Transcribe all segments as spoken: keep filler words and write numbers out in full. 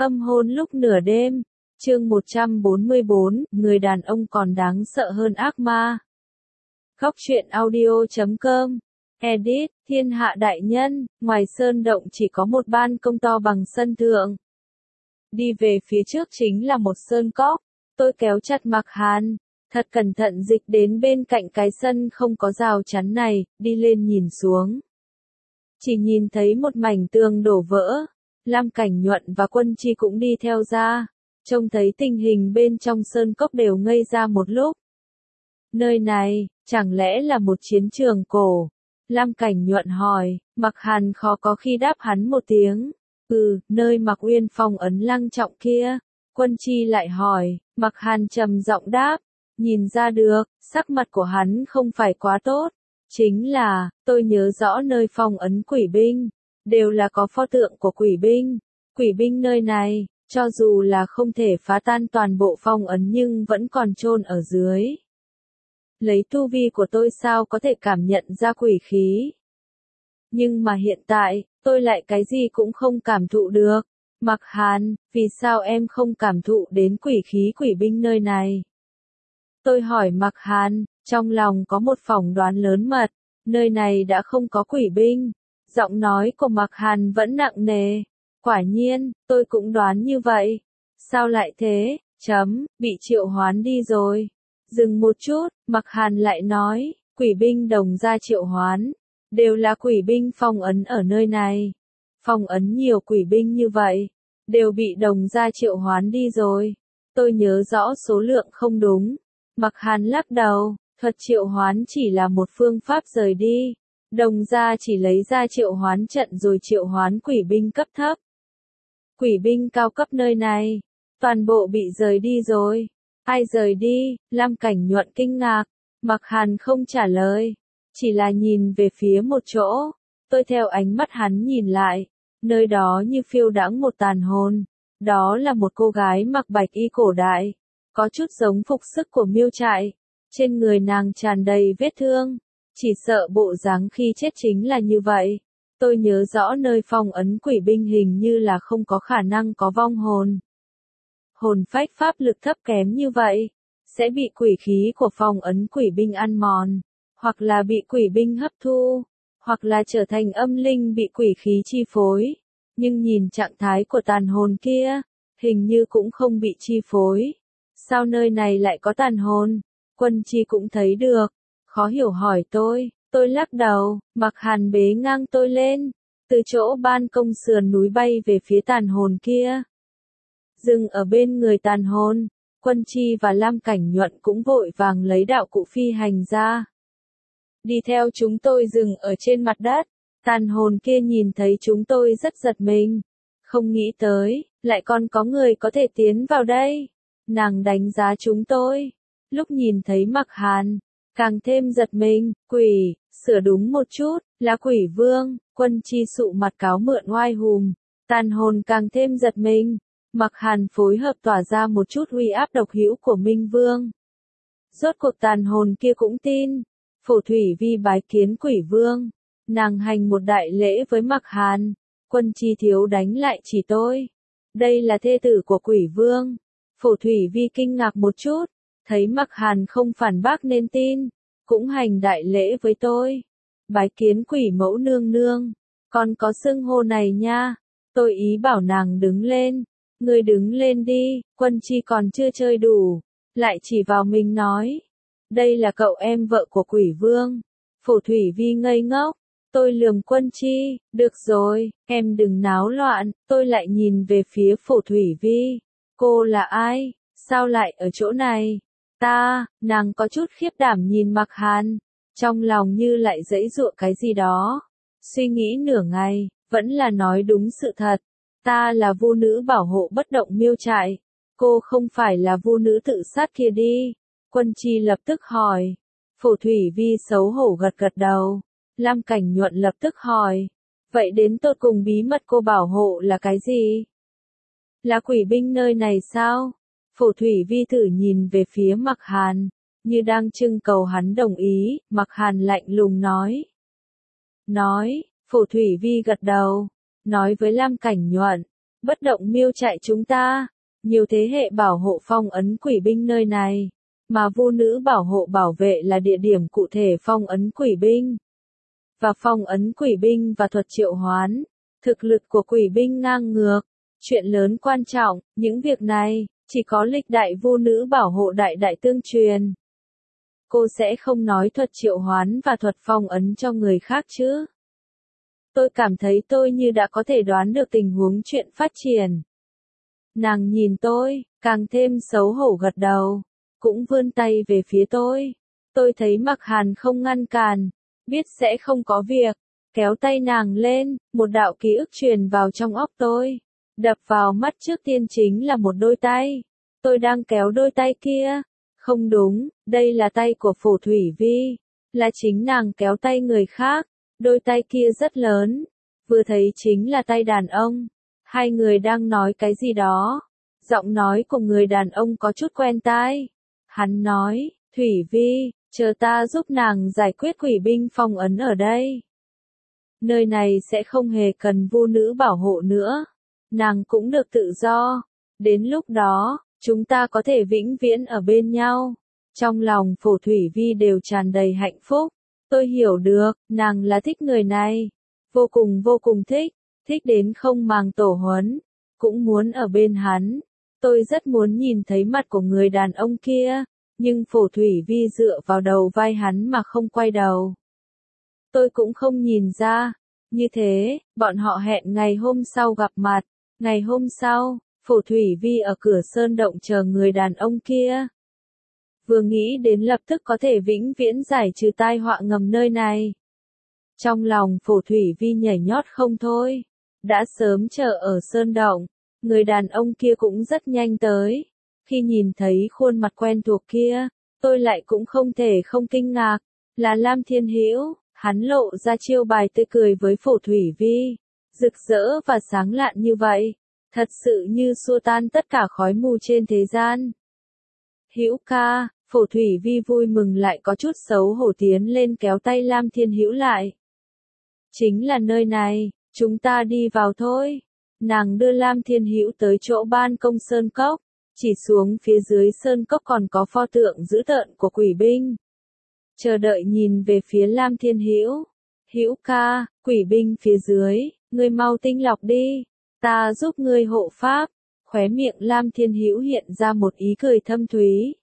Âm hôn lúc nửa đêm, chương một trăm bốn mươi bốn, người đàn ông còn đáng sợ hơn ác ma. Góc truyện audio chấm com, edit, thiên hạ đại nhân, ngoài sơn động chỉ có một ban công to bằng sân thượng. Đi về phía trước chính là một sơn cốc, tôi kéo chặt Mạc Hàn, thật cẩn thận dịch đến bên cạnh cái sân không có rào chắn này, đi lên nhìn xuống. Chỉ nhìn thấy một mảnh tường đổ vỡ. Lam Cảnh Nhuận và Quân Chi cũng đi theo ra, trông thấy tình hình bên trong sơn cốc đều ngây ra một lúc. Nơi này, chẳng lẽ là một chiến trường cổ? Lam Cảnh Nhuận hỏi, Mạc Hàn khó có khi đáp hắn một tiếng. Ừ, nơi Mạc Uyên phong ấn Lăng Trọng kia. Quân Chi lại hỏi, Mạc Hàn trầm giọng đáp, nhìn ra được, sắc mặt của hắn không phải quá tốt. Chính là, tôi nhớ rõ nơi phong ấn quỷ binh. Đều là có pho tượng của quỷ binh. Quỷ binh nơi này, cho dù là không thể phá tan toàn bộ phong ấn nhưng vẫn còn chôn ở dưới. Lấy tu vi của tôi sao có thể cảm nhận ra quỷ khí. Nhưng mà hiện tại, tôi lại cái gì cũng không cảm thụ được. Mạc Hàn, vì sao em không cảm thụ đến quỷ khí quỷ binh nơi này? Tôi hỏi Mạc Hàn, trong lòng có một phỏng đoán lớn mật, nơi này đã không có quỷ binh. Giọng nói của Mạc Hàn vẫn nặng nề. Quả nhiên, tôi cũng đoán như vậy. Sao lại thế? Chấm, bị triệu hoán đi rồi. Dừng một chút, Mạc Hàn lại nói, quỷ binh đồng gia triệu hoán. Đều là quỷ binh phong ấn ở nơi này. Phong ấn nhiều quỷ binh như vậy. Đều bị đồng gia triệu hoán đi rồi. Tôi nhớ rõ số lượng không đúng. Mạc Hàn lắc đầu, thuật triệu hoán chỉ là một phương pháp rời đi. Đồng gia chỉ lấy ra triệu hoán trận rồi triệu hoán quỷ binh cấp thấp. Quỷ binh cao cấp nơi này, toàn bộ bị rời đi rồi. Ai rời đi? Lam Cảnh Nhuận kinh ngạc. Mạc Hàn không trả lời, chỉ là nhìn về phía một chỗ. Tôi theo ánh mắt hắn nhìn lại, nơi đó như phiêu đãng một tàn hồn. Đó là một cô gái mặc bạch y cổ đại, có chút giống phục sức của Miêu Trại. Trên người nàng tràn đầy vết thương. Chỉ sợ bộ dáng khi chết chính là như vậy. Tôi nhớ rõ nơi phong ấn quỷ binh hình như là không có khả năng có vong hồn. Hồn phách pháp lực thấp kém như vậy, sẽ bị quỷ khí của phong ấn quỷ binh ăn mòn, hoặc là bị quỷ binh hấp thu, hoặc là trở thành âm linh bị quỷ khí chi phối. Nhưng nhìn trạng thái của tàn hồn kia, hình như cũng không bị chi phối. Sao nơi này lại có tàn hồn? Quân Chi cũng thấy được. Khó hiểu hỏi tôi, tôi lắc đầu, Mạc Hàn bế ngang tôi lên, từ chỗ ban công sườn núi bay về phía tàn hồn kia. Dừng ở bên người tàn hồn, Quân Chi và Lam Cảnh Nhuận cũng vội vàng lấy đạo cụ phi hành ra. Đi theo chúng tôi dừng ở trên mặt đất, tàn hồn kia nhìn thấy chúng tôi rất giật mình. Không nghĩ tới, lại còn có người có thể tiến vào đây. Nàng đánh giá chúng tôi, lúc nhìn thấy Mạc Hàn. Càng thêm giật mình, quỷ, sửa đúng một chút, là quỷ vương. Quân Chi sụ mặt cáo mượn oai hùm, tàn hồn càng thêm giật mình. Mạc Hàn phối hợp tỏa ra một chút uy áp độc hữu của Minh Vương. Rốt cuộc tàn hồn kia cũng tin. Phổ Thủy Vi bái kiến quỷ vương, nàng hành một đại lễ với Mạc Hàn. Quân Chi thiếu đánh lại chỉ tôi. Đây là thê tử của quỷ vương. Phổ Thủy Vi kinh ngạc một chút. Thấy Mạc Hàn không phản bác nên tin, cũng hành đại lễ với tôi. Bái kiến quỷ mẫu nương nương, còn có xưng hô này nha. Tôi ý bảo nàng đứng lên, người đứng lên đi. Quân Chi còn chưa chơi đủ, lại chỉ vào mình nói, đây là cậu em vợ của quỷ vương. Phổ Thủy Vi ngây ngốc, tôi lườm Quân Chi, được rồi, em đừng náo loạn. Tôi lại nhìn về phía Phổ Thủy Vi, cô là ai, sao lại ở chỗ này? Ta, nàng có chút khiếp đảm nhìn Mạc Hàn, trong lòng như lại giãy giụa cái gì đó. Suy nghĩ nửa ngày, vẫn là nói đúng sự thật. Ta là vu nữ bảo hộ bất động Miêu Trại. Cô không phải là vu nữ tự sát kia đi. Quân Chi lập tức hỏi. Phổ Thủy Vi xấu hổ gật gật đầu. Lam Cảnh Nhuận lập tức hỏi. Vậy đến tột cùng bí mật cô bảo hộ là cái gì? Là quỷ binh nơi này sao? Phổ Thủy Vi thử nhìn về phía Mạc Hàn, như đang trưng cầu hắn đồng ý. Mạc Hàn lạnh lùng nói. Nói, Phổ Thủy Vi gật đầu, nói với Lam Cảnh Nhuận, Bất động miêu trại chúng ta, nhiều thế hệ bảo hộ phong ấn quỷ binh nơi này, mà vu nữ bảo hộ bảo vệ là địa điểm cụ thể phong ấn quỷ binh. Và phong ấn quỷ binh và thuật triệu hoán, thực lực của quỷ binh ngang ngược, chuyện lớn quan trọng, những việc này, chỉ có lịch đại vu nữ bảo hộ đại đại tương truyền. Cô sẽ không nói thuật triệu hoán và thuật phong ấn cho người khác chứ? Tôi cảm thấy tôi như đã có thể đoán được tình huống chuyện phát triển. Nàng nhìn tôi, càng thêm xấu hổ gật đầu, cũng vươn tay về phía tôi. Tôi thấy Mặc Hàn không ngăn cản, biết sẽ không có việc, kéo tay nàng lên, một đạo ký ức truyền vào trong óc tôi. Đập vào mắt trước tiên chính là một đôi tay. Tôi đang kéo đôi tay kia. Không đúng, đây là tay của Phổ Thủy Vi. Là chính nàng kéo tay người khác. Đôi tay kia rất lớn. Vừa thấy chính là tay đàn ông. Hai người đang nói cái gì đó. Giọng nói của người đàn ông có chút quen tai. Hắn nói, Thủy Vi, chờ ta giúp nàng giải quyết quỷ binh phong ấn ở đây. Nơi này sẽ không hề cần vu nữ bảo hộ nữa. Nàng cũng được tự do. Đến lúc đó, chúng ta có thể vĩnh viễn ở bên nhau. Trong lòng Phổ Thủy Vi đều tràn đầy hạnh phúc. Tôi hiểu được, nàng là thích người này. Vô cùng vô cùng thích. Thích đến không màng tổ huấn. Cũng muốn ở bên hắn. Tôi rất muốn nhìn thấy mặt của người đàn ông kia. Nhưng Phổ Thủy Vi dựa vào đầu vai hắn mà không quay đầu. Tôi cũng không nhìn ra. Như thế, bọn họ hẹn ngày hôm sau gặp mặt. Ngày hôm sau, Phổ Thủy Vi ở cửa sơn động chờ người đàn ông kia. Vừa nghĩ đến lập tức có thể vĩnh viễn giải trừ tai họa ngầm nơi này. Trong lòng Phổ Thủy Vi nhảy nhót không thôi. Đã sớm chờ ở sơn động, người đàn ông kia cũng rất nhanh tới. Khi nhìn thấy khuôn mặt quen thuộc kia, tôi lại cũng không thể không kinh ngạc. Là Lam Thiên Hữu, hắn lộ ra chiêu bài tươi cười với Phổ Thủy Vi. Rực rỡ và sáng lạn như vậy. Thật sự như xua tan tất cả khói mù trên thế gian. Hữu ca, Phổ Thủy Vi vui mừng lại có chút xấu hổ tiến lên kéo tay Lam Thiên Hữu lại. Chính là nơi này, chúng ta đi vào thôi. Nàng đưa Lam Thiên Hữu tới chỗ ban công sơn cốc, chỉ xuống phía dưới sơn cốc còn có pho tượng dữ tợn của quỷ binh. Chờ đợi nhìn về phía Lam Thiên Hữu. Hữu ca, quỷ binh phía dưới, ngươi mau tinh lọc đi. Ta giúp ngươi hộ pháp. Khóe miệng Lam Thiên Hữu hiện ra một ý cười thâm thúy.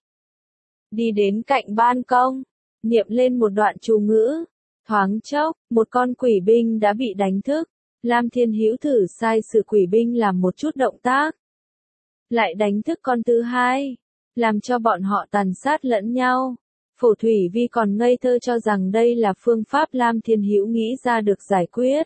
Đi đến cạnh ban công, niệm lên một đoạn chú ngữ. Thoáng chốc, một con quỷ binh đã bị đánh thức. Lam Thiên Hữu thử sai sự quỷ binh làm một chút động tác. Lại đánh thức con thứ hai, làm cho bọn họ tàn sát lẫn nhau. Phổ Thủy Vi còn ngây thơ cho rằng đây là phương pháp Lam Thiên Hữu nghĩ ra được giải quyết.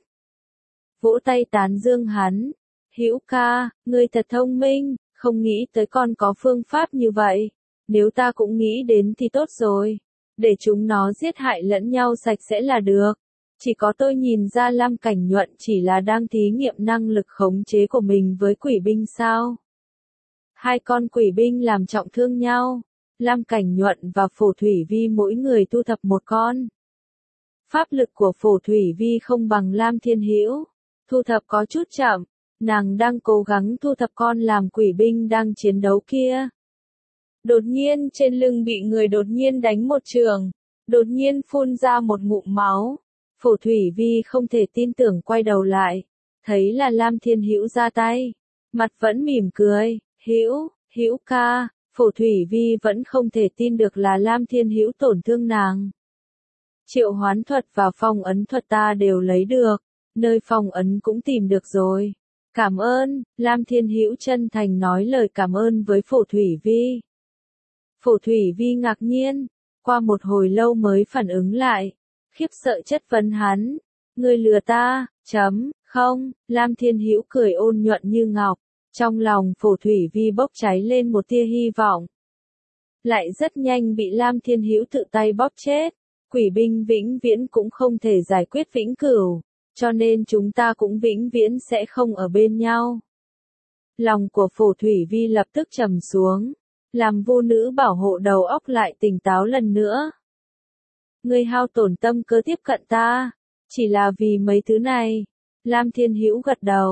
Vỗ tay tán dương hắn. Hữu ca, ngươi thật thông minh, không nghĩ tới con có phương pháp như vậy. Nếu ta cũng nghĩ đến thì tốt rồi. Để chúng nó giết hại lẫn nhau sạch sẽ là được. Chỉ có tôi nhìn ra Lam Cảnh Nhuận chỉ là đang thí nghiệm năng lực khống chế của mình với quỷ binh sao. Hai con quỷ binh làm trọng thương nhau. Lam Cảnh Nhuận và Phổ Thủy Vi mỗi người thu thập một con. Pháp lực của Phổ Thủy Vi không bằng Lam Thiên Hữu. Thu thập có chút chậm. Nàng đang cố gắng thu thập con làm quỷ binh đang chiến đấu kia. Đột nhiên trên lưng bị người đột nhiên đánh một trường. Đột nhiên phun ra một ngụm máu. Phổ Thủy Vi không thể tin tưởng quay đầu lại. Thấy là Lam Thiên Hữu ra tay. Mặt vẫn mỉm cười. Hữu, Hữu ca. Phổ Thủy Vi vẫn không thể tin được là Lam Thiên Hữu tổn thương nàng. Triệu hoán thuật và phong ấn thuật ta đều lấy được. Nơi phong ấn cũng tìm được rồi. Cảm ơn, Lam Thiên Hữu chân thành nói lời cảm ơn với Phổ Thủy Vi. Phổ Thủy Vi ngạc nhiên, qua một hồi lâu mới phản ứng lại, khiếp sợ chất vấn hắn. Ngươi lừa ta, chấm, không, Lam Thiên Hữu cười ôn nhuận như ngọc, trong lòng Phổ Thủy Vi bốc cháy lên một tia hy vọng. Lại rất nhanh bị Lam Thiên Hữu tự tay bóp chết, quỷ binh vĩnh viễn cũng không thể giải quyết vĩnh cửu. Cho nên chúng ta cũng vĩnh viễn sẽ không ở bên nhau. Lòng của Phổ Thủy Vi lập tức trầm xuống. Làm vu nữ bảo hộ đầu óc lại tỉnh táo lần nữa. Ngươi hao tổn tâm cơ tiếp cận ta. Chỉ là vì mấy thứ này. Lam Thiên Hữu gật đầu.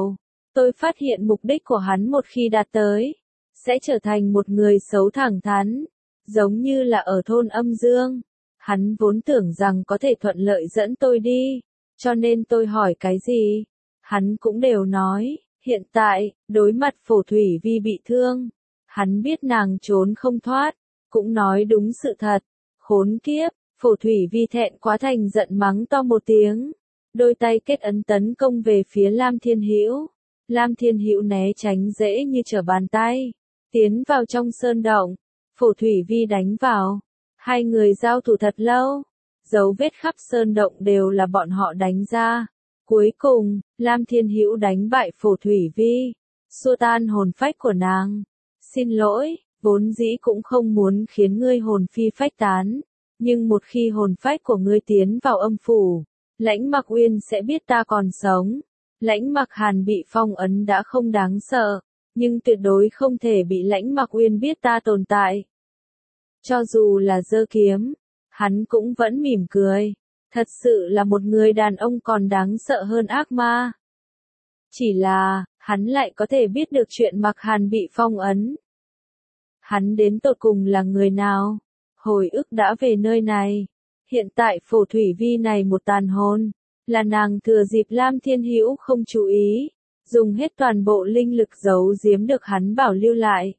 Tôi phát hiện mục đích của hắn một khi đạt tới, sẽ trở thành một người xấu thẳng thắn, giống như là ở thôn âm dương. Hắn vốn tưởng rằng có thể thuận lợi dẫn tôi đi, cho nên tôi hỏi cái gì, hắn cũng đều nói. Hiện tại, đối mặt Phổ Thủy Vi bị thương, hắn biết nàng trốn không thoát, cũng nói đúng sự thật. Khốn kiếp, Phổ Thủy Vi thẹn quá thành giận mắng to một tiếng, đôi tay kết ấn tấn công về phía Lam Thiên Hữu. Lam Thiên Hữu né tránh dễ như trở bàn tay, tiến vào trong sơn động. Phổ Thủy Vi đánh vào, hai người giao thủ thật lâu, dấu vết khắp sơn động đều là bọn họ đánh ra. Cuối cùng, Lam Thiên Hữu đánh bại Phổ Thủy Vi, xua tan hồn phách của nàng. Xin lỗi, vốn dĩ cũng không muốn khiến ngươi hồn phi phách tán, nhưng một khi hồn phách của ngươi tiến vào âm phủ, Lãnh Mặc Uyên sẽ biết ta còn sống. Lãnh Mặc Hàn bị phong ấn đã không đáng sợ, nhưng tuyệt đối không thể bị Lãnh Mặc Uyên biết ta tồn tại. Cho dù là giơ kiếm, hắn cũng vẫn mỉm cười. Thật sự là một người đàn ông còn đáng sợ hơn ác ma. Chỉ là, hắn lại có thể biết được chuyện Mặc Hàn bị phong ấn. Hắn đến tột cùng là người nào? Hồi ức đã về nơi này. Hiện tại Phổ Thủy Vi này một tàn hồn, là nàng thừa dịp Lam Thiên Hữu không chú ý, dùng hết toàn bộ linh lực giấu giếm được hắn bảo lưu lại.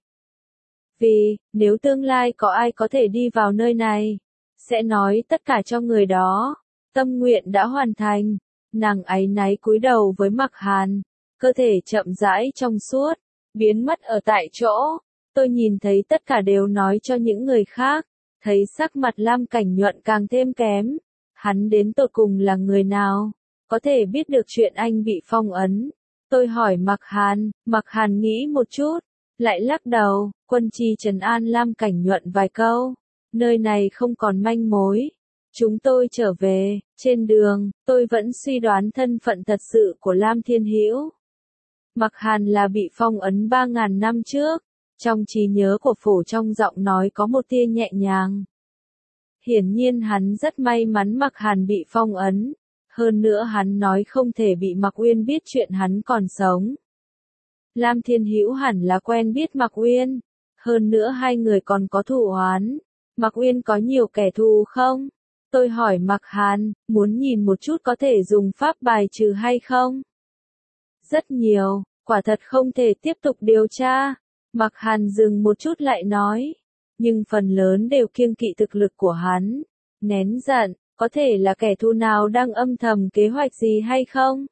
Vì, nếu tương lai có ai có thể đi vào nơi này, sẽ nói tất cả cho người đó. Tâm nguyện đã hoàn thành, nàng áy náy cúi đầu với Mặc Hàn, cơ thể chậm rãi trong suốt, biến mất ở tại chỗ. Tôi nhìn thấy tất cả đều nói cho những người khác, thấy sắc mặt Lam Cảnh Nhuận càng thêm kém. Hắn đến tột cùng là người nào, có thể biết được chuyện anh bị phong ấn. Tôi hỏi Mặc Hàn, Mặc Hàn nghĩ một chút, lại lắc đầu. Quân Chi trấn an Lam Cảnh Nhuận vài câu, nơi này không còn manh mối. Chúng tôi trở về, trên đường, tôi vẫn suy đoán thân phận thật sự của Lam Thiên Hữu. Mặc Hàn là bị phong ấn ba ngàn năm trước, trong trí nhớ của Phổ trong giọng nói có một tia nhẹ nhàng. Hiển nhiên hắn rất may mắn Mặc Hàn bị phong ấn, hơn nữa hắn nói không thể bị Mặc Uyên biết chuyện hắn còn sống. Lam Thiên Hữu hẳn là quen biết Mặc Uyên, hơn nữa hai người còn có thù oán. Mặc Uyên có nhiều kẻ thù không? Tôi hỏi Mặc Hàn, muốn nhìn một chút có thể dùng pháp bài trừ hay không? Rất nhiều, quả thật không thể tiếp tục điều tra. Mặc Hàn dừng một chút lại nói, nhưng phần lớn đều kiêng kỵ thực lực của hắn. Nén giận, có thể là kẻ thù nào đang âm thầm kế hoạch gì hay không?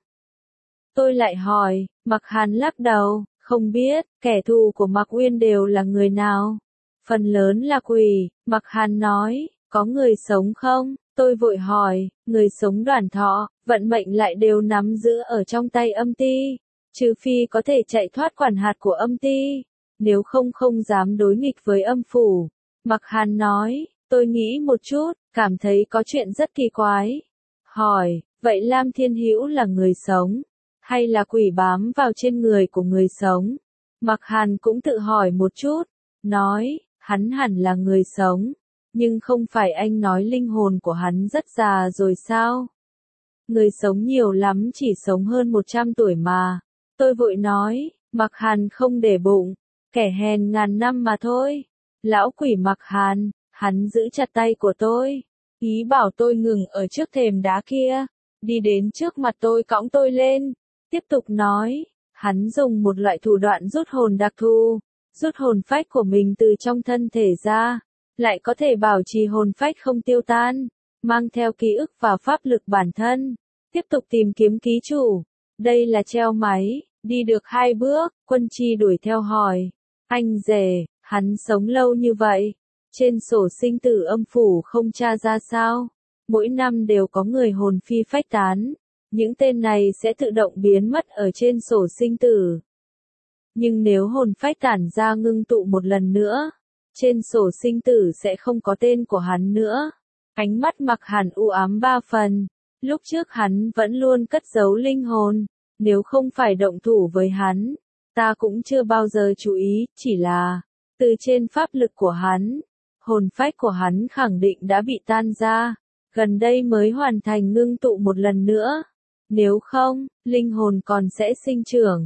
Tôi lại hỏi, Mặc Hàn lắc đầu, không biết, kẻ thù của Mặc Uyên đều là người nào? Phần lớn là quỷ, Mặc Hàn nói. Có người sống không? Tôi vội hỏi, người sống đoàn thọ, vận mệnh lại đều nắm giữ ở trong tay âm ti. Trừ phi có thể chạy thoát quản hạt của âm ti, nếu không không dám đối nghịch với âm phủ. Mặc Hàn nói, tôi nghĩ một chút, cảm thấy có chuyện rất kỳ quái. Hỏi, vậy Lam Thiên Hữu là người sống, hay là quỷ bám vào trên người của người sống? Mặc Hàn cũng tự hỏi một chút, nói, hắn hẳn là người sống. Nhưng không phải anh nói linh hồn của hắn rất già rồi sao? Người sống nhiều lắm chỉ sống hơn một trăm tuổi mà. Tôi vội nói, Mặc Hàn không để bụng, kẻ hèn ngàn năm mà thôi. Lão quỷ Mặc Hàn, hắn giữ chặt tay của tôi, ý bảo tôi ngừng ở trước thềm đá kia, đi đến trước mặt tôi cõng tôi lên, tiếp tục nói, hắn dùng một loại thủ đoạn rút hồn đặc thù, rút hồn phách của mình từ trong thân thể ra, lại có thể bảo trì hồn phách không tiêu tan, mang theo ký ức và pháp lực bản thân, tiếp tục tìm kiếm ký chủ. Đây là treo máy, đi được hai bước, Quân Chi đuổi theo hỏi, anh rể, hắn sống lâu như vậy, trên sổ sinh tử âm phủ không tra ra sao? Mỗi năm đều có người hồn phi phách tán, những tên này sẽ tự động biến mất ở trên sổ sinh tử. Nhưng nếu hồn phách tản ra ngưng tụ một lần nữa, trên sổ sinh tử sẽ không có tên của hắn nữa. Ánh mắt Mặc Hàn u ám ba phần, lúc trước hắn vẫn luôn cất giấu linh hồn, nếu không phải động thủ với hắn, ta cũng chưa bao giờ chú ý, chỉ là, từ trên pháp lực của hắn, hồn phách của hắn khẳng định đã bị tan ra, gần đây mới hoàn thành ngưng tụ một lần nữa. Nếu không, linh hồn còn sẽ sinh trưởng,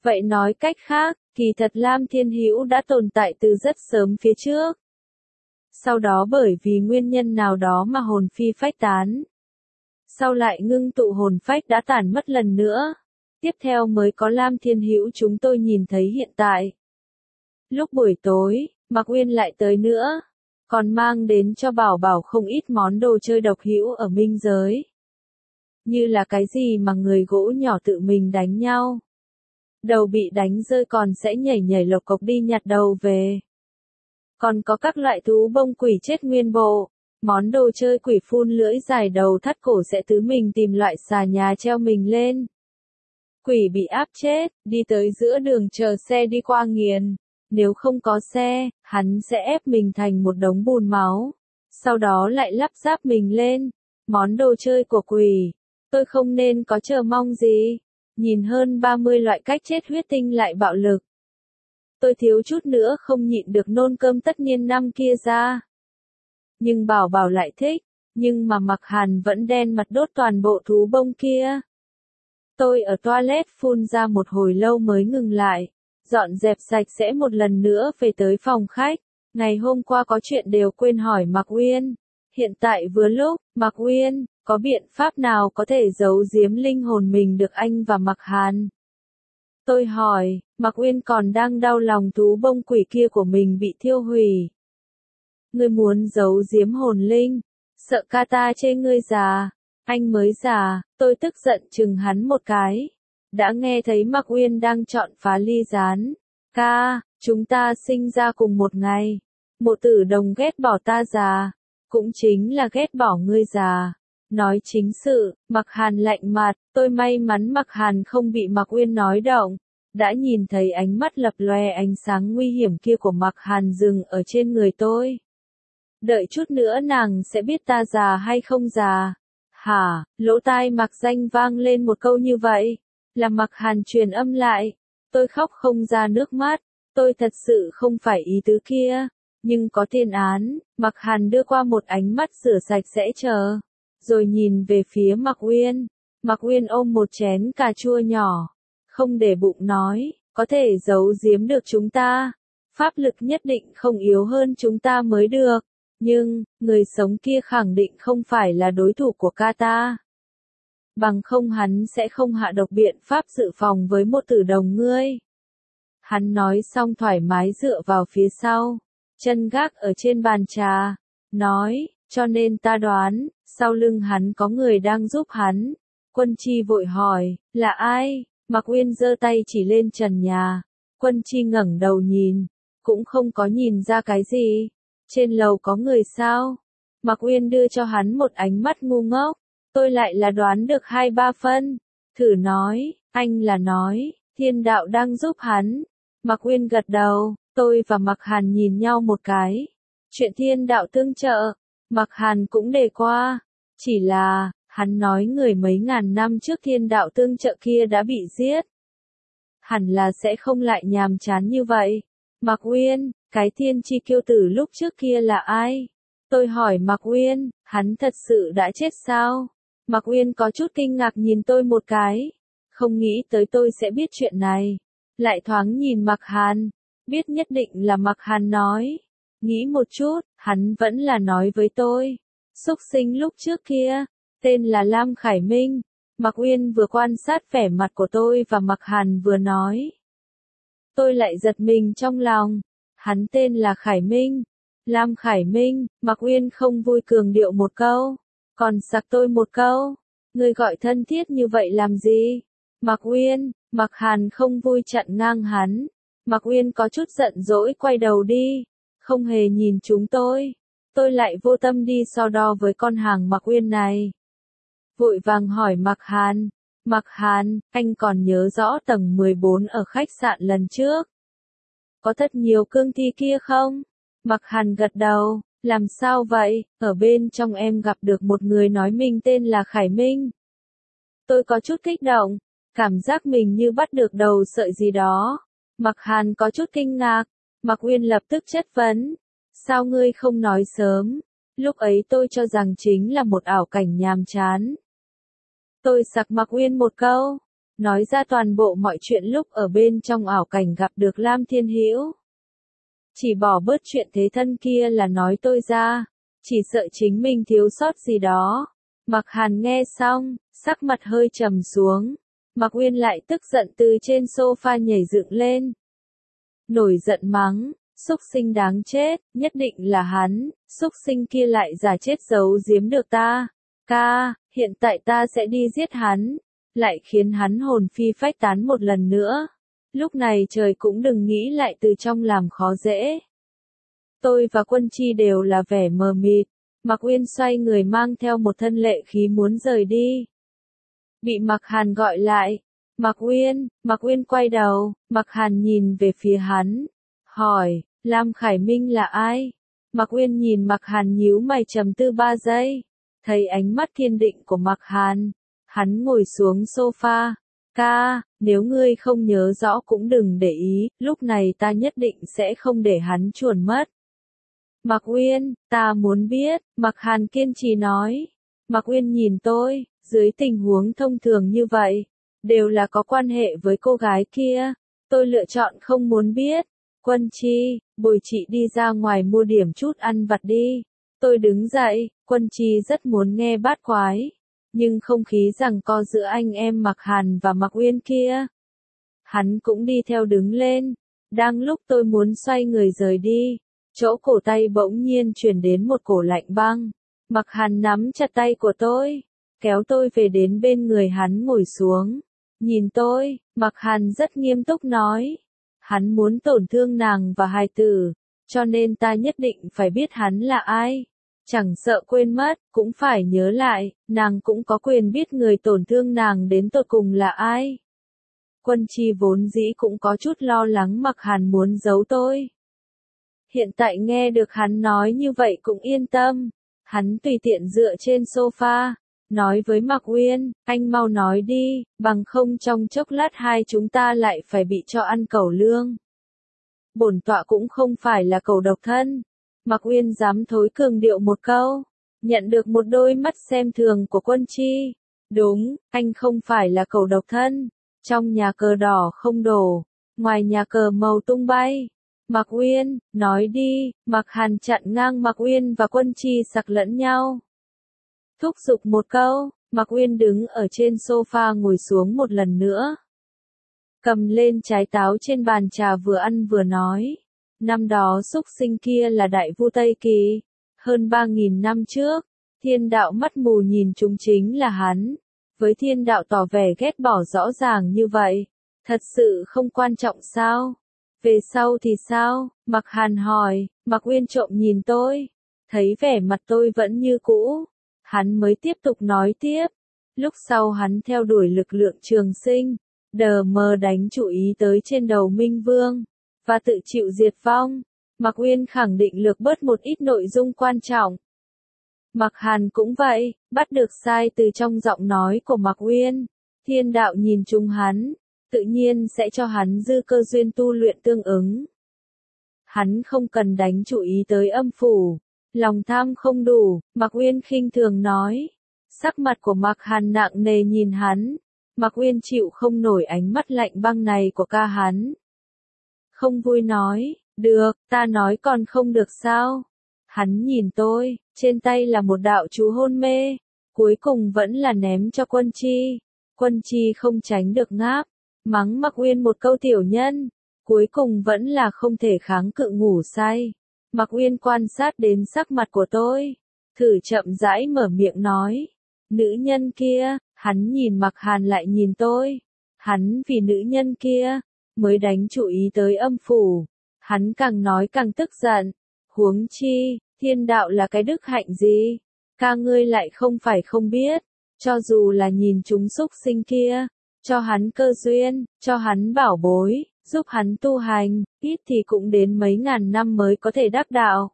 Vậy nói cách khác, kỳ thật Lam Thiên Hữu đã tồn tại từ rất sớm phía trước. Sau đó bởi vì nguyên nhân nào đó mà hồn phi phách tán. Sau lại ngưng tụ hồn phách đã tản mất lần nữa. Tiếp theo mới có Lam Thiên Hữu chúng tôi nhìn thấy hiện tại. Lúc buổi tối, Mạc Uyên lại tới nữa. Còn mang đến cho Bảo Bảo không ít món đồ chơi độc hữu ở minh giới. Như là cái gì mà người gỗ nhỏ tự mình đánh nhau. Đầu bị đánh rơi còn sẽ nhảy nhảy lộc cộc đi nhặt đầu về. Còn có các loại thú bông quỷ chết nguyên bộ. Món đồ chơi quỷ phun lưỡi dài đầu thắt cổ sẽ tứ mình tìm loại xà nhà treo mình lên. Quỷ bị áp chết, đi tới giữa đường chờ xe đi qua nghiền. Nếu không có xe, hắn sẽ ép mình thành một đống bùn máu. Sau đó lại lắp ráp mình lên. Món đồ chơi của quỷ. Tôi không nên có chờ mong gì. Nhìn hơn ba mươi loại cách chết huyết tinh lại bạo lực. Tôi thiếu chút nữa không nhịn được nôn cơm tất niên năm kia ra. Nhưng Bảo Bảo lại thích. Nhưng mà Mạc Hàn vẫn đen mặt đốt toàn bộ thú bông kia. Tôi ở toilet phun ra một hồi lâu mới ngừng lại. Dọn dẹp sạch sẽ một lần nữa về tới phòng khách. Ngày hôm qua có chuyện đều quên hỏi Mạc Uyên. Hiện tại vừa lúc, Mạc Uyên, có biện pháp nào có thể giấu giếm linh hồn mình được anh và Mạc Hàn? Tôi hỏi, Mạc Uyên còn đang đau lòng thú bông quỷ kia của mình bị thiêu hủy. Ngươi muốn giấu giếm hồn linh, sợ ca ta chê ngươi già, anh mới già, tôi tức giận chừng hắn một cái. Đã nghe thấy Mạc Uyên đang chọn phá ly gián. Ca, chúng ta sinh ra cùng một ngày. Mộ Tử Đồng ghét bỏ ta già, cũng chính là ghét bỏ ngươi già. Nói chính sự, Mạc Hàn lạnh mặt, tôi may mắn Mạc Hàn không bị Mạc Uyên nói động. Đã nhìn thấy ánh mắt lập lòe ánh sáng nguy hiểm kia của Mạc Hàn dừng ở trên người tôi. Đợi chút nữa nàng sẽ biết ta già hay không già. Hả, lỗ tai Mạc Danh vang lên một câu như vậy. Là Mạc Hàn truyền âm lại. Tôi khóc không ra nước mắt. Tôi thật sự không phải ý tứ kia. Nhưng có tiên án, Mạc Hàn đưa qua một ánh mắt rửa sạch sẽ chờ. Rồi nhìn về phía Mạc Uyên. Mạc Uyên ôm một chén cà chua nhỏ. Không để bụng nói, có thể giấu giếm được chúng ta. Pháp lực nhất định không yếu hơn chúng ta mới được. Nhưng, người sống kia khẳng định không phải là đối thủ của ca ta. Bằng không hắn sẽ không hạ độc biện pháp dự phòng với Mộ Tử Đồng ngươi. Hắn nói xong thoải mái dựa vào phía sau. Chân gác ở trên bàn trà. Nói, cho nên ta đoán, sau lưng hắn có người đang giúp hắn. Quân Chi vội hỏi, là ai? Mạc Uyên giơ tay chỉ lên trần nhà. Quân Chi ngẩng đầu nhìn, cũng không có nhìn ra cái gì. Trên lầu có người sao? Mạc Uyên đưa cho hắn một ánh mắt ngu ngốc. Tôi lại là đoán được hai ba phân. Thử nói, anh là nói, thiên đạo đang giúp hắn. Mạc Uyên gật đầu, tôi và Mạc Hàn nhìn nhau một cái. Chuyện thiên đạo tương trợ, Mạc Hàn cũng đề qua. Chỉ là, hắn nói người mấy ngàn năm trước thiên đạo tương trợ kia đã bị giết. Hẳn là sẽ không lại nhàm chán như vậy. Mạc Uyên, cái thiên chi kiêu tử lúc trước kia là ai? Tôi hỏi Mạc Uyên, hắn thật sự đã chết sao? Mạc Uyên có chút kinh ngạc nhìn tôi một cái. Không nghĩ tới tôi sẽ biết chuyện này. Lại thoáng nhìn Mạc Hàn. Biết nhất định là Mạc Hàn nói. Nghĩ một chút, hắn vẫn là nói với tôi. Súc sinh lúc trước kia, tên là Lam Khải Minh. Mạc Uyên vừa quan sát vẻ mặt của tôi và Mạc Hàn vừa nói. Tôi lại giật mình trong lòng. Hắn tên là Khải Minh. Lam Khải Minh, Mạc Uyên không vui cường điệu một câu. Còn sặc tôi một câu. Người gọi thân thiết như vậy làm gì? Mạc Uyên, Mạc Hàn không vui chặn ngang hắn. Mạc Uyên có chút giận dỗi quay đầu đi. Không hề nhìn chúng tôi. Tôi lại vô tâm đi so đo với con hàng Mạc Uyên này. Vội vàng hỏi Mạc Hàn. Mạc Hàn, anh còn nhớ rõ tầng mười bốn ở khách sạn lần trước? Có thật nhiều cương thi kia không? Mạc Hàn gật đầu. Làm sao vậy? Ở bên trong em gặp được một người nói mình tên là Khải Minh. Tôi có chút kích động. Cảm giác mình như bắt được đầu sợi gì đó. Mạc Hàn có chút kinh ngạc. Mạc Uyên lập tức chất vấn. Sao ngươi không nói sớm? Lúc ấy tôi cho rằng chính là một ảo cảnh nhàm chán. Tôi sặc Mạc Uyên một câu. nói ra toàn bộ mọi chuyện lúc ở bên trong ảo cảnh gặp được Lam Thiên Hữu. Chỉ bỏ bớt chuyện thế thân kia là nói tôi ra, chỉ sợ chính mình thiếu sót gì đó. Mặc Hàn nghe xong, sắc mặt hơi trầm xuống. Mặc Uyên lại tức giận từ trên sofa nhảy dựng lên. Nổi giận mắng, xúc sinh đáng chết, nhất định là hắn, xúc sinh kia lại giả chết giấu giếm được ta. Ca, hiện tại ta sẽ đi giết hắn, lại khiến hắn hồn phi phách tán một lần nữa. Lúc này trời cũng đừng nghĩ lại từ trong làm khó dễ. Tôi và Quân Chi đều là vẻ mờ mịt. Mặc Uyên xoay người mang theo một thân lệ khí muốn rời đi. Bị Mặc Hàn gọi lại. Mặc Uyên, Mặc Uyên quay đầu, Mặc Hàn nhìn về phía hắn. Hỏi, Lam Khải Minh là ai? Mặc Uyên nhìn Mặc Hàn nhíu mày trầm tư ba giây. Thấy ánh mắt kiên định của Mặc Hàn. Hắn ngồi xuống sofa. Ca, nếu ngươi không nhớ rõ cũng đừng để ý, lúc này ta nhất định sẽ không để hắn chuồn mất. Mặc Uyên, ta muốn biết, Mặc Hàn kiên trì nói. Mặc Uyên nhìn tôi, dưới tình huống thông thường như vậy, đều là có quan hệ với cô gái kia. Tôi lựa chọn không muốn biết. Quân Chi, bồi chị đi ra ngoài mua điểm chút ăn vặt đi. Tôi đứng dậy, Quân Chi rất muốn nghe bát quái. Nhưng không khí giằng co giữa anh em Mặc Hàn và Mặc Uyên kia. Hắn cũng đi theo đứng lên. Đang lúc tôi muốn xoay người rời đi, chỗ cổ tay bỗng nhiên chuyển đến một cổ lạnh băng. Mặc Hàn nắm chặt tay của tôi, kéo tôi về đến bên người hắn ngồi xuống. Nhìn tôi, Mặc Hàn rất nghiêm túc nói. Hắn muốn tổn thương nàng và hài tử, cho nên ta nhất định phải biết hắn là ai. Chẳng sợ quên mất, cũng phải nhớ lại, nàng cũng có quyền biết người tổn thương nàng đến tột cùng là ai. Quân Chi vốn dĩ cũng có chút lo lắng Mặc Hàn muốn giấu tôi. Hiện tại nghe được hắn nói như vậy cũng yên tâm. Hắn tùy tiện dựa trên sofa, nói với Mặc Uyên, anh mau nói đi, bằng không trong chốc lát hai chúng ta lại phải bị cho ăn cẩu lương. Bổn tọa cũng không phải là cẩu độc thân. Mặc Uyên dám thối cường điệu một câu, nhận được một đôi mắt xem thường của Quân Chi. Đúng, anh không phải là cẩu độc thân. Trong nhà cờ đỏ không đổ, ngoài nhà cờ màu tung bay. Mặc Uyên, nói đi. Mặc Hàn chặn ngang Mặc Uyên và Quân Chi sặc lẫn nhau. Thúc giục một câu, Mặc Uyên đứng ở trên sofa ngồi xuống một lần nữa. Cầm lên trái táo trên bàn trà vừa ăn vừa nói. Năm đó xúc sinh kia là đại vu Tây Kỳ. Hơn ba nghìn năm trước, thiên đạo mắt mù nhìn chúng chính là hắn. Với thiên đạo tỏ vẻ ghét bỏ rõ ràng như vậy. Thật sự không quan trọng sao? Về sau thì sao? Mặc Hàn hỏi. Mặc Uyên trộm nhìn tôi. Thấy vẻ mặt tôi vẫn như cũ. Hắn mới tiếp tục nói tiếp. Lúc sau hắn theo đuổi lực lượng trường sinh. Đờ mờ đánh chủ ý tới trên đầu Minh Vương. Và tự chịu diệt vong. Mặc Uyên khẳng định lược bớt một ít nội dung quan trọng. Mặc Hàn cũng vậy, bắt được sai từ trong giọng nói của Mặc Uyên. Thiên đạo nhìn chung hắn, tự nhiên sẽ cho hắn dư cơ duyên tu luyện tương ứng. Hắn không cần đánh chủ ý tới âm phủ. Lòng tham không đủ, Mặc Uyên khinh thường nói. Sắc mặt của Mặc Hàn nặng nề nhìn hắn. Mặc Uyên chịu không nổi ánh mắt lạnh băng này của ca hắn. Không vui nói, được, ta nói còn không được sao? Hắn nhìn tôi, trên tay là một đạo chú hôn mê, cuối cùng vẫn là ném cho Quân Chi. Quân Chi không tránh được ngáp, mắng Mặc Uyên một câu tiểu nhân, cuối cùng vẫn là không thể kháng cự ngủ say. Mặc Uyên quan sát đến sắc mặt của tôi, thử chậm rãi mở miệng nói, nữ nhân kia. Hắn nhìn Mặc Hàn lại nhìn tôi, hắn vì nữ nhân kia mới đánh chủ ý tới âm phủ. Hắn càng nói càng tức giận. Huống chi, thiên đạo là cái đức hạnh gì? Ca ngươi lại không phải không biết. Cho dù là nhìn chúng xúc sinh kia, cho hắn cơ duyên, cho hắn bảo bối, giúp hắn tu hành, ít thì cũng đến mấy ngàn năm mới có thể đắc đạo.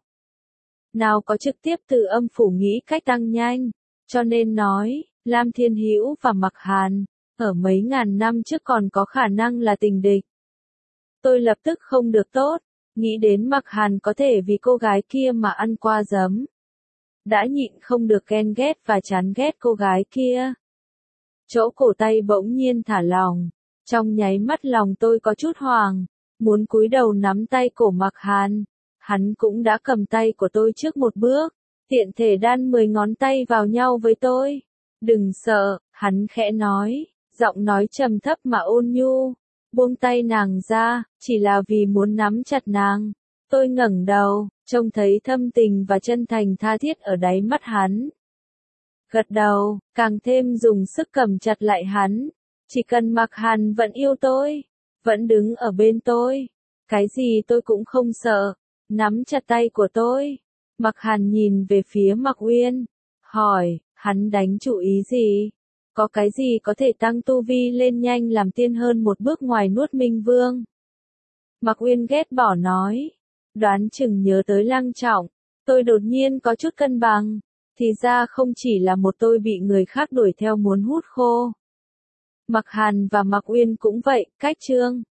Nào có trực tiếp từ âm phủ nghĩ cách tăng nhanh. Cho nên nói, Lam Thiên Hữu và Mặc Hàn, ở mấy ngàn năm trước còn có khả năng là tình địch. Tôi lập tức không được tốt, nghĩ đến Mặc Hàn có thể vì cô gái kia mà ăn qua giấm. Đã nhịn không được ghen ghét và chán ghét cô gái kia. chỗ cổ tay bỗng nhiên thả lỏng. Trong nháy mắt lòng tôi có chút hoảng, muốn cúi đầu nắm tay cổ Mạc Hàn. Hắn cũng đã cầm tay của tôi trước một bước, tiện thể đan mười ngón tay vào nhau với tôi. Đừng sợ, hắn khẽ nói, giọng nói trầm thấp mà ôn nhu. Buông tay nàng ra, chỉ là vì muốn nắm chặt nàng. Tôi ngẩng đầu, trông thấy thâm tình và chân thành tha thiết ở đáy mắt hắn. Gật đầu, càng thêm dùng sức cầm chặt lại hắn. Chỉ cần Mạc Hàn vẫn yêu tôi, vẫn đứng ở bên tôi, cái gì tôi cũng không sợ. Nắm chặt tay của tôi. Mạc Hàn nhìn về phía Mạc Uyên, hỏi, hắn đánh chủ ý gì? Có cái gì có thể tăng tu vi lên nhanh làm tiên hơn một bước ngoài Nuốt Minh Vương? Mạc Uyên ghét bỏ nói, đoán chừng nhớ tới Lăng Trọng. Tôi đột nhiên có chút cân bằng, thì ra không chỉ là một tôi bị người khác đuổi theo muốn hút khô. Mạc Hàn và Mạc Uyên cũng vậy, cách chương.